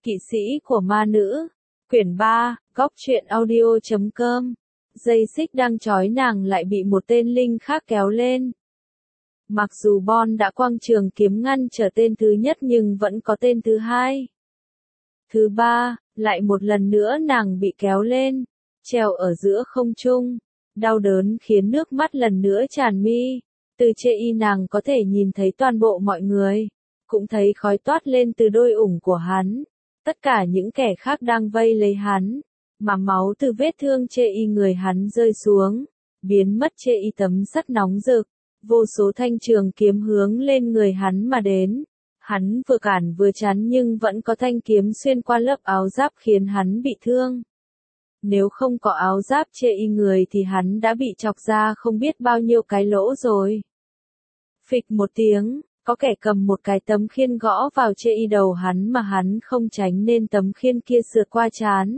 Kỵ sĩ của ma nữ. Quyển 3, góc truyện audio.com. Dây xích đang trói nàng lại bị một tên linh khác kéo lên. Mặc dù Bon đã quăng trường kiếm ngăn trở tên thứ nhất nhưng vẫn có tên thứ hai. Thứ ba, lại một lần nữa nàng bị kéo lên, treo ở giữa không trung. Đau đớn khiến nước mắt lần nữa tràn mi. Từ chê y nàng có thể nhìn thấy toàn bộ mọi người. Cũng thấy khói toát lên từ đôi ủng của hắn. Tất cả những kẻ khác đang vây lấy hắn. Mà máu từ vết thương chê y người hắn rơi xuống. Biến mất chê y tấm sắt nóng rực. Vô số thanh trường kiếm hướng lên người hắn mà đến. Hắn vừa cản vừa chắn nhưng vẫn có thanh kiếm xuyên qua lớp áo giáp khiến hắn bị thương. Nếu không có áo giáp chê y người thì hắn đã bị chọc ra không biết bao nhiêu cái lỗ rồi. Phịch một tiếng, có kẻ cầm một cái tấm khiên gõ vào chê y đầu hắn mà hắn không tránh nên tấm khiên kia sượt qua trán.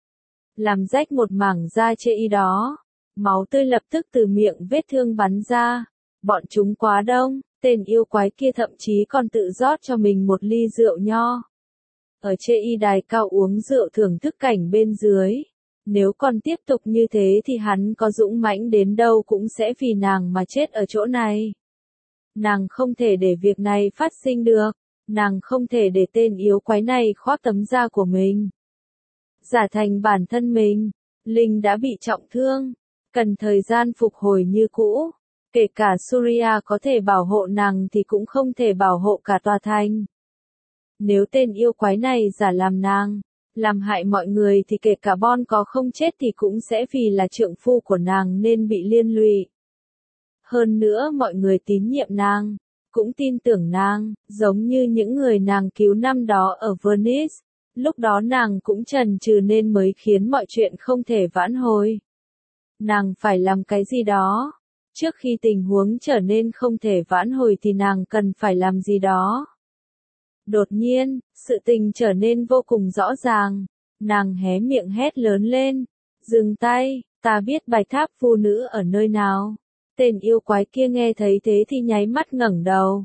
Làm rách một mảng da chê y đó. Máu tươi lập tức từ miệng vết thương bắn ra. Bọn chúng quá đông, tên yêu quái kia thậm chí còn tự rót cho mình một ly rượu nho. Ở chê y đài cao uống rượu thưởng thức cảnh bên dưới. Nếu còn tiếp tục như thế thì hắn có dũng mãnh đến đâu cũng sẽ vì nàng mà chết ở chỗ này. Nàng không thể để việc này phát sinh được. Nàng không thể để tên yêu quái này khoác tấm da của mình. Giả thành bản thân mình. Linh đã bị trọng thương. Cần thời gian phục hồi như cũ. Kể cả Surya có thể bảo hộ nàng thì cũng không thể bảo hộ cả tòa thành. Nếu tên yêu quái này giả làm nàng, làm hại mọi người thì kể cả Bon có không chết thì cũng sẽ vì là trượng phu của nàng nên bị liên lụy. Hơn nữa mọi người tín nhiệm nàng, cũng tin tưởng nàng, giống như những người nàng cứu năm đó ở Venice. Lúc đó nàng cũng chần chừ nên mới khiến mọi chuyện không thể vãn hồi. Nàng phải làm cái gì đó. Trước khi tình huống trở nên không thể vãn hồi thì nàng cần phải làm gì đó. Đột nhiên, sự tình trở nên vô cùng rõ ràng. Nàng hé miệng hét lớn lên. Dừng tay, ta biết Bạch Tháp Phu Nữ ở nơi nào. Tên yêu quái kia nghe thấy thế thì nháy mắt ngẩng đầu.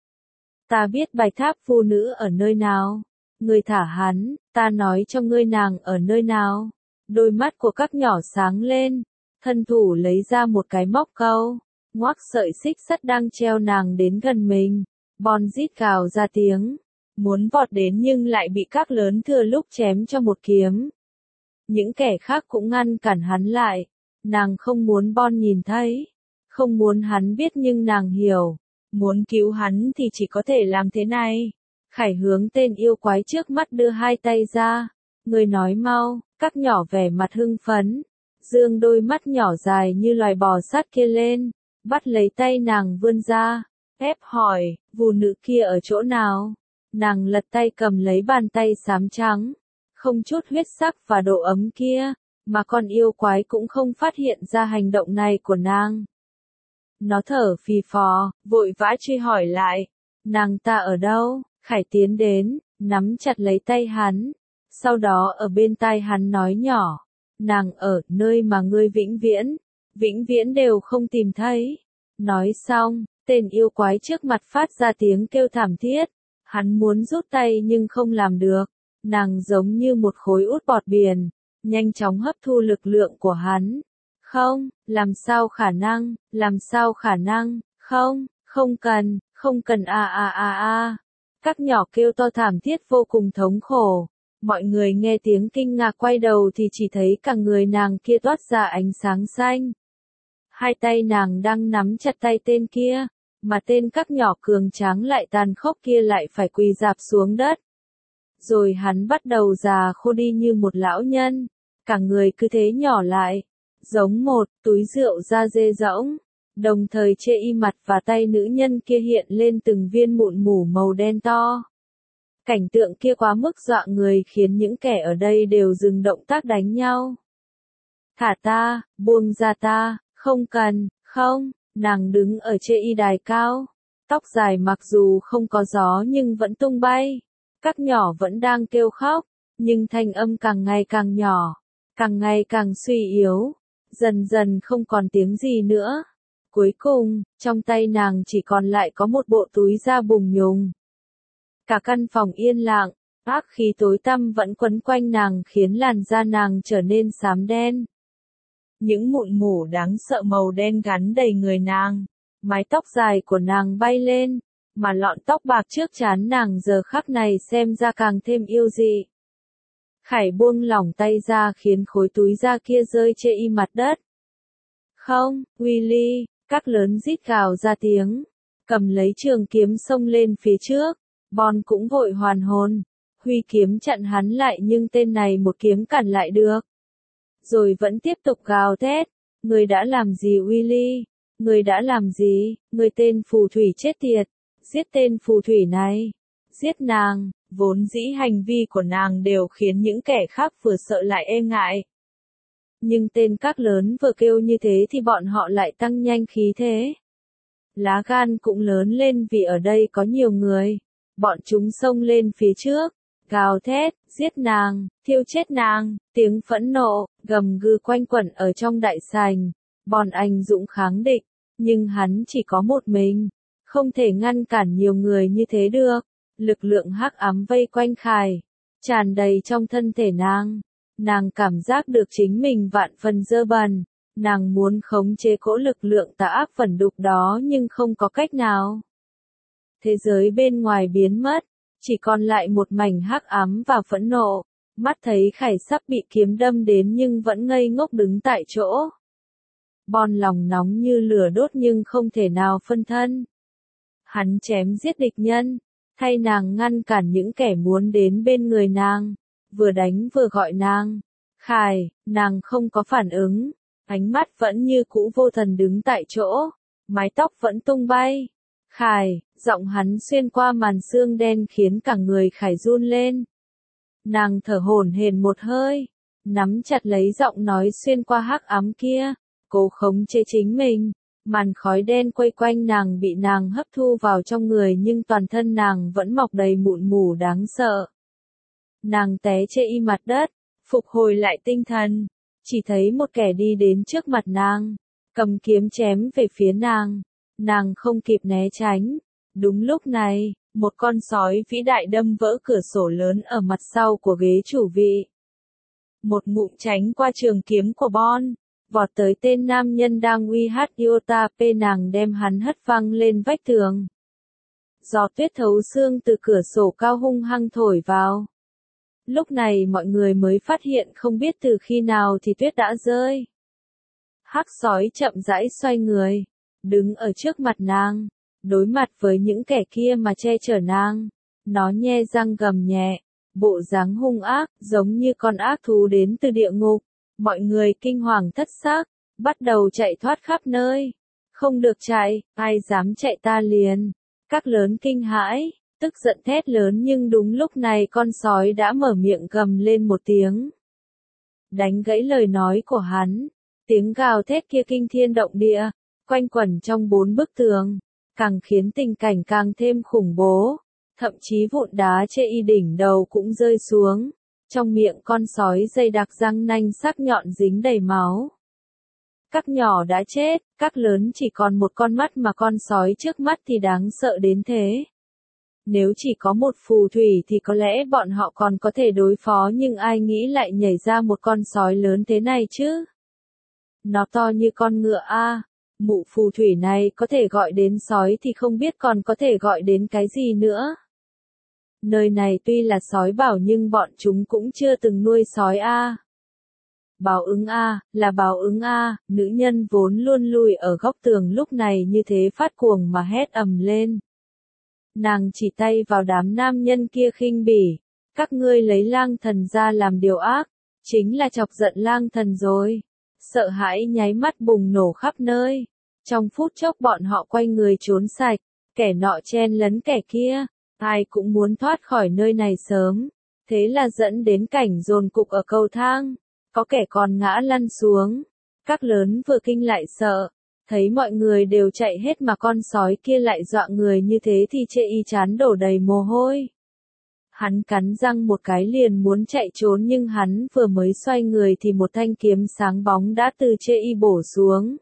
Ta biết Bạch Tháp Phu Nữ ở nơi nào. Ngươi thả hắn, ta nói cho ngươi nàng ở nơi nào. Đôi mắt của các nhỏ sáng lên. Thân thủ lấy ra một cái móc câu. Ngoác sợi xích sắt đang treo nàng đến gần mình. Bon rít gào ra tiếng. Muốn vọt đến nhưng lại bị các lớn thừa lúc chém cho một kiếm. Những kẻ khác cũng ngăn cản hắn lại. Nàng không muốn Bon nhìn thấy. Không muốn hắn biết nhưng nàng hiểu. Muốn cứu hắn thì chỉ có thể làm thế này. Khải hướng tên yêu quái trước mắt đưa hai tay ra. Người nói mau, các nhỏ vẻ mặt hưng phấn. Dương đôi mắt nhỏ dài như loài bò sát kia lên. Bắt lấy tay nàng vươn ra. Ép hỏi, Vù nữ kia ở chỗ nào? Nàng lật tay cầm lấy bàn tay xám trắng. Không chút huyết sắc và độ ấm kia. Mà con yêu quái cũng không phát hiện ra hành động này của nàng. Nó thở phì phò, vội vã truy hỏi lại. Nàng ta ở đâu? Khải tiến đến, nắm chặt lấy tay hắn. Sau đó ở bên tai hắn nói nhỏ. Nàng ở nơi mà ngươi vĩnh viễn đều không tìm thấy. Nói xong, tên yêu quái trước mặt phát ra tiếng kêu thảm thiết. Hắn muốn rút tay nhưng không làm được. Nàng giống như một khối út bọt biển, nhanh chóng hấp thu lực lượng của hắn. Không, làm sao khả năng, không cần a. Các nhỏ kêu to thảm thiết vô cùng thống khổ. Mọi người nghe tiếng kinh ngạc quay đầu thì chỉ thấy cả người nàng kia toát ra ánh sáng xanh. Hai tay nàng đang nắm chặt tay tên kia, mà tên các nhỏ cường tráng lại tàn khốc kia lại phải quỳ rạp xuống đất. Rồi hắn bắt đầu già khô đi như một lão nhân, cả người cứ thế nhỏ lại, giống một túi rượu da dê rỗng. Đồng thời chê y mặt và tay nữ nhân kia hiện lên từng viên mụn mủ màu đen to. Cảnh tượng kia quá mức dọa người khiến những kẻ ở đây đều dừng động tác đánh nhau. Thả ta, buông ra ta, không cần, không, nàng đứng ở chê y đài cao. Tóc dài mặc dù không có gió nhưng vẫn tung bay. Các nhỏ vẫn đang kêu khóc, nhưng thanh âm càng ngày càng nhỏ, càng ngày càng suy yếu. Dần dần không còn tiếng gì nữa. Cuối cùng, trong tay nàng chỉ còn lại có một bộ túi da bùng nhùng. Cả căn phòng yên lặng, Ác khí tối tăm vẫn quấn quanh nàng khiến làn da nàng trở nên xám đen. Những mụn mủ đáng sợ màu đen gắn đầy người nàng. Mái tóc dài của nàng bay lên, mà lọn tóc bạc trước trán nàng giờ khắc này xem ra càng thêm yêu dị. Khải buông lỏng tay ra khiến khối túi da kia rơi chê y mặt đất. Không, Willy, các lớn rít gào ra tiếng, cầm lấy trường kiếm xông lên phía trước. Bon cũng vội hoàn hồn, huy kiếm chặn hắn lại nhưng tên này một kiếm cản lại được. Rồi vẫn tiếp tục gào thét, người đã làm gì Willy? Người đã làm gì? Người tên phù thủy chết tiệt, giết tên phù thủy này, giết nàng. Vốn dĩ hành vi của nàng đều khiến những kẻ khác vừa sợ lại e ngại. Nhưng tên các lớn vừa kêu như thế thì bọn họ lại tăng nhanh khí thế. Lá gan cũng lớn lên vì ở đây có nhiều người. Bọn chúng xông lên phía trước, gào thét, giết nàng, thiêu chết nàng, tiếng phẫn nộ, gầm gừ quanh quẩn ở trong đại sảnh. Bọn anh dũng kháng địch, nhưng hắn chỉ có một mình, không thể ngăn cản nhiều người như thế được. Lực lượng hắc ám vây quanh Khải, tràn đầy trong thân thể nàng. Nàng cảm giác được chính mình vạn phần dơ bẩn. Nàng muốn khống chế cỗ lực lượng tà ác phẫn đục đó nhưng không có cách nào. Thế giới bên ngoài biến mất, chỉ còn lại một mảnh hắc ám và phẫn nộ. Mắt thấy Khải sắp bị kiếm đâm đến nhưng vẫn ngây ngốc đứng tại chỗ. Bon lòng nóng như lửa đốt nhưng không thể nào phân thân. Hắn chém giết địch nhân, thay nàng ngăn cản những kẻ muốn đến bên người nàng, vừa đánh vừa gọi nàng. Khải, nàng không có phản ứng, ánh mắt vẫn như cũ vô thần đứng tại chỗ, mái tóc vẫn tung bay. Khải, giọng hắn xuyên qua màn sương đen khiến cả người Khải run lên. Nàng thở hổn hển một hơi, nắm chặt lấy giọng nói xuyên qua hắc ám kia, cố khống chế chính mình. Màn khói đen quay quanh nàng bị nàng hấp thu vào trong người nhưng toàn thân nàng vẫn mọc đầy mụn mủ đáng sợ. Nàng té chê y mặt đất, phục hồi lại tinh thần, chỉ thấy một kẻ đi đến trước mặt nàng, cầm kiếm chém về phía nàng. Nàng không kịp né tránh. Đúng lúc này, một con sói vĩ đại đâm vỡ cửa sổ lớn ở mặt sau của ghế chủ vị. Một ngụm tránh qua trường kiếm của Bon, vọt tới tên nam nhân đang uy hát Iota P, nàng đem hắn hất văng lên vách tường. Gió tuyết thấu xương từ cửa sổ cao hung hăng thổi vào. Lúc này mọi người mới phát hiện không biết từ khi nào thì tuyết đã rơi. Hắc sói chậm rãi xoay người, đứng ở trước mặt nàng, đối mặt với những kẻ kia mà che chở nàng. Nó nhe răng gầm nhẹ, bộ dáng hung ác, giống như con ác thú đến từ địa ngục. Mọi người kinh hoàng thất xác, bắt đầu chạy thoát khắp nơi. Không được chạy, ai dám chạy ta liền. Các lớn kinh hãi, tức giận thét lớn nhưng đúng lúc này con sói đã mở miệng gầm lên một tiếng. Đánh gãy lời nói của hắn, tiếng gào thét kia kinh thiên động địa, quanh quẩn trong 4 bức tường, càng khiến tình cảnh càng thêm khủng bố. Thậm chí vụn đá chê y đỉnh đầu cũng rơi xuống. Trong miệng con sói dày đặc răng nanh sắc nhọn dính đầy máu. Các nhỏ đã chết, các lớn chỉ còn một con mắt mà con sói trước mắt thì đáng sợ đến thế. Nếu chỉ có một phù thủy thì có lẽ bọn họ còn có thể đối phó nhưng ai nghĩ lại nhảy ra một con sói lớn thế này chứ. Nó to như con ngựa a. Mụ phù thủy này có thể gọi đến sói thì không biết còn có thể gọi đến cái gì nữa. Nơi này tuy là sói bảo nhưng bọn chúng cũng chưa từng nuôi sói a. Báo ứng a, là báo ứng a. Nữ nhân vốn luôn lùi ở góc tường lúc này như thế phát cuồng mà hét ầm lên. Nàng chỉ tay vào đám nam nhân kia khinh bỉ. Các ngươi lấy lang thần ra làm điều ác, chính là chọc giận lang thần rồi. Sợ hãi nháy mắt bùng nổ khắp nơi. Trong phút chốc bọn họ quay người trốn sạch, kẻ nọ chen lấn kẻ kia. Ai cũng muốn thoát khỏi nơi này sớm, thế là dẫn đến cảnh dồn cục ở cầu thang, có kẻ còn ngã lăn xuống. Các lớn vừa kinh lại sợ, thấy mọi người đều chạy hết mà con sói kia lại dọa người như thế thì chê y chán đổ đầy mồ hôi. Hắn cắn răng một cái liền muốn chạy trốn nhưng hắn vừa mới xoay người thì một thanh kiếm sáng bóng đã từ chê y bổ xuống.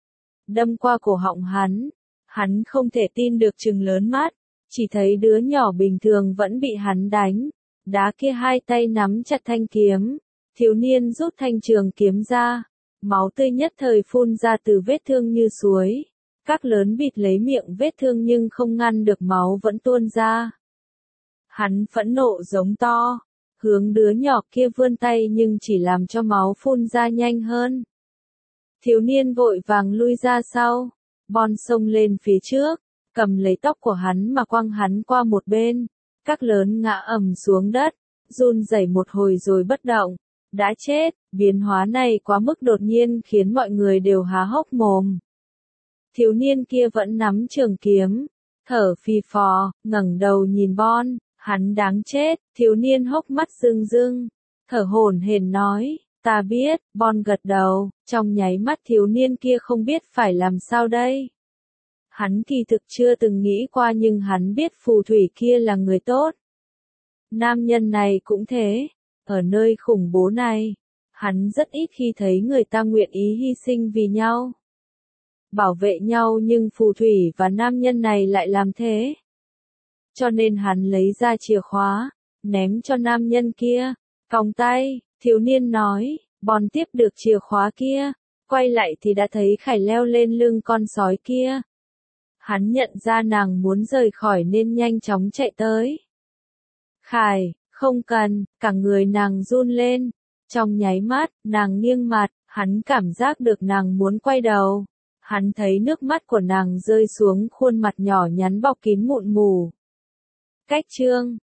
Đâm qua cổ họng hắn không thể tin được trừng lớn mắt. Chỉ thấy đứa nhỏ bình thường vẫn bị hắn đánh, Đá kia hai tay nắm chặt thanh kiếm, thiếu niên rút thanh trường kiếm ra, máu tươi nhất thời phun ra từ vết thương như suối. Các lớn bịt lấy miệng vết thương nhưng không ngăn được máu vẫn tuôn ra. Hắn phẫn nộ giống to, hướng đứa nhỏ kia vươn tay nhưng chỉ làm cho máu phun ra nhanh hơn. Thiếu niên vội vàng lui ra sau, Bon xông lên phía trước, cầm lấy tóc của hắn mà quăng hắn qua một bên. Các lớn ngã ầm xuống đất, run rẩy một hồi rồi bất động. Đã chết, biến hóa này quá mức đột nhiên khiến mọi người đều há hốc mồm. Thiếu niên kia vẫn nắm trường kiếm, thở phì phò, ngẩng đầu nhìn Bon, hắn đáng chết, thiếu niên hốc mắt rưng rưng, thở hổn hển nói, ta biết, Bon gật đầu, trong nháy mắt thiếu niên kia không biết phải làm sao đây. Hắn kỳ thực chưa từng nghĩ qua nhưng hắn biết phù thủy kia là người tốt. Nam nhân này cũng thế, ở nơi khủng bố này, hắn rất ít khi thấy người ta nguyện ý hy sinh vì nhau. Bảo vệ nhau nhưng phù thủy và nam nhân này lại làm thế. Cho nên hắn lấy ra chìa khóa, ném cho nam nhân kia, còng tay, thiếu niên nói, Bon tiếp được chìa khóa kia, quay lại thì đã thấy Khải leo lên lưng con sói kia. Hắn nhận ra nàng muốn rời khỏi nên nhanh chóng chạy tới. Khải, không cần, cả người nàng run lên. Trong nháy mắt, nàng nghiêng mặt, hắn cảm giác được nàng muốn quay đầu. Hắn thấy nước mắt của nàng rơi xuống khuôn mặt nhỏ nhắn bọc kín mụn mủ. Cách chương